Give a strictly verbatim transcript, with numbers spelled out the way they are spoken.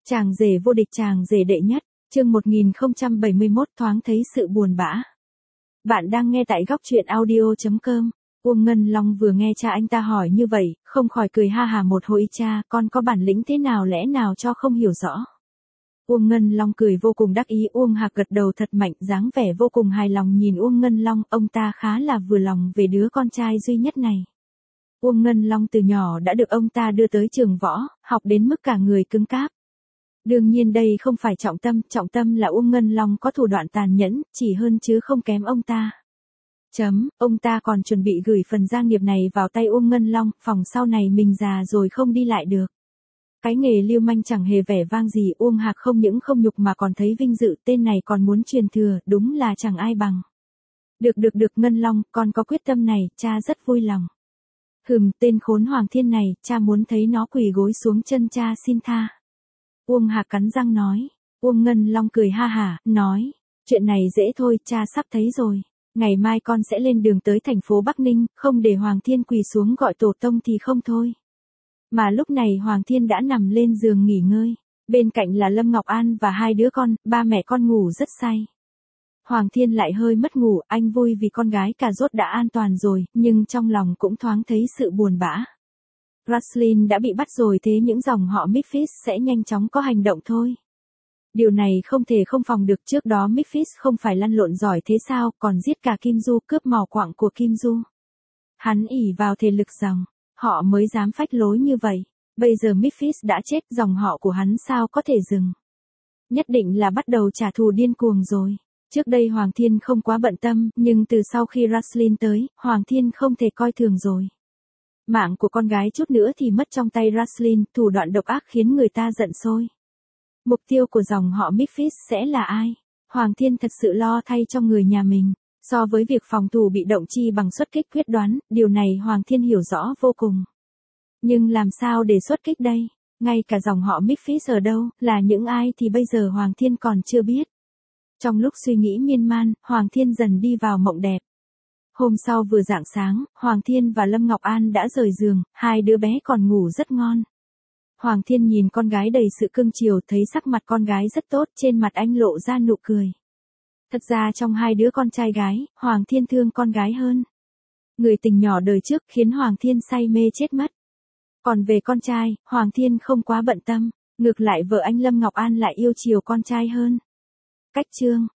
Chàng rể vô địch, chàng rể đệ nhất, chương một nghìn không trăm bảy mươi mốt, thoáng thấy sự buồn bã. Bạn đang nghe tại góc truyện audio chấm com. Uông Ngân Long vừa nghe cha anh ta hỏi như vậy, không khỏi cười ha hà một hồi. Cha, con có bản lĩnh thế nào lẽ nào cho không hiểu rõ. Uông Ngân Long cười vô cùng đắc ý. Uông Hạc gật đầu thật mạnh, dáng vẻ vô cùng hài lòng nhìn Uông Ngân Long. Ông ta khá là vừa lòng về đứa con trai duy nhất này. Uông Ngân Long từ nhỏ đã được ông ta đưa tới trường võ, học đến mức cả người cứng cáp. Đương nhiên đây không phải trọng tâm, trọng tâm là Uông Ngân Long có thủ đoạn tàn nhẫn, chỉ hơn chứ không kém ông ta. Chấm, ông ta còn chuẩn bị gửi phần gia nghiệp này vào tay Uông Ngân Long, phòng sau này mình già rồi không đi lại được. Cái nghề lưu manh chẳng hề vẻ vang gì. Uông Hạc không những không nhục mà còn thấy vinh dự, tên này còn muốn truyền thừa, đúng là chẳng ai bằng. Được được được Ngân Long, con có quyết tâm này, cha rất vui lòng. Hừm, tên khốn Hoàng Thiên này, cha muốn thấy nó quỳ gối xuống chân cha xin tha. Uông Hạc cắn răng nói. Uông Ngân Long cười ha hả, nói, chuyện này dễ thôi, cha sắp thấy rồi. Ngày mai con sẽ lên đường tới thành phố Bắc Ninh, không để Hoàng Thiên quỳ xuống gọi tổ tông thì không thôi. Mà lúc này Hoàng Thiên đã nằm lên giường nghỉ ngơi. Bên cạnh là Lâm Ngọc An và hai đứa con, ba mẹ con ngủ rất say. Hoàng Thiên lại hơi mất ngủ, anh vui vì con gái cà rốt đã an toàn rồi, nhưng trong lòng cũng thoáng thấy sự buồn bã. Raslin đã bị bắt rồi, thế những dòng họ Memphis sẽ nhanh chóng có hành động thôi. Điều này không thể không phòng được. Trước đó Memphis không phải lăn lộn giỏi thế sao, còn giết cả Kim Du, cướp mỏ quặng của Kim Du. Hắn ỷ vào thể lực dòng, họ mới dám phách lối như vậy. Bây giờ Memphis đã chết, dòng họ của hắn sao có thể dừng. Nhất định là bắt đầu trả thù điên cuồng rồi. Trước đây Hoàng Thiên không quá bận tâm, nhưng từ sau khi Raslin tới, Hoàng Thiên không thể coi thường rồi. Mạng của con gái chút nữa thì mất trong tay Raslin, thủ đoạn độc ác khiến người ta giận sôi. Mục tiêu của dòng họ Memphis sẽ là ai? Hoàng Thiên thật sự lo thay cho người nhà mình. So với việc phòng thủ bị động chi bằng xuất kích quyết đoán, điều này Hoàng Thiên hiểu rõ vô cùng. Nhưng làm sao để xuất kích đây? Ngay cả dòng họ Memphis ở đâu, là những ai thì bây giờ Hoàng Thiên còn chưa biết. Trong lúc suy nghĩ miên man, Hoàng Thiên dần đi vào mộng đẹp. Hôm sau vừa rạng sáng, Hoàng Thiên và Lâm Ngọc An đã rời giường, hai đứa bé còn ngủ rất ngon. Hoàng Thiên nhìn con gái đầy sự cưng chiều, thấy sắc mặt con gái rất tốt, trên mặt anh lộ ra nụ cười. Thật ra trong hai đứa con trai gái, Hoàng Thiên thương con gái hơn. Người tình nhỏ đời trước khiến Hoàng Thiên say mê chết mất. Còn về con trai, Hoàng Thiên không quá bận tâm, ngược lại vợ anh Lâm Ngọc An lại yêu chiều con trai hơn. Cách chương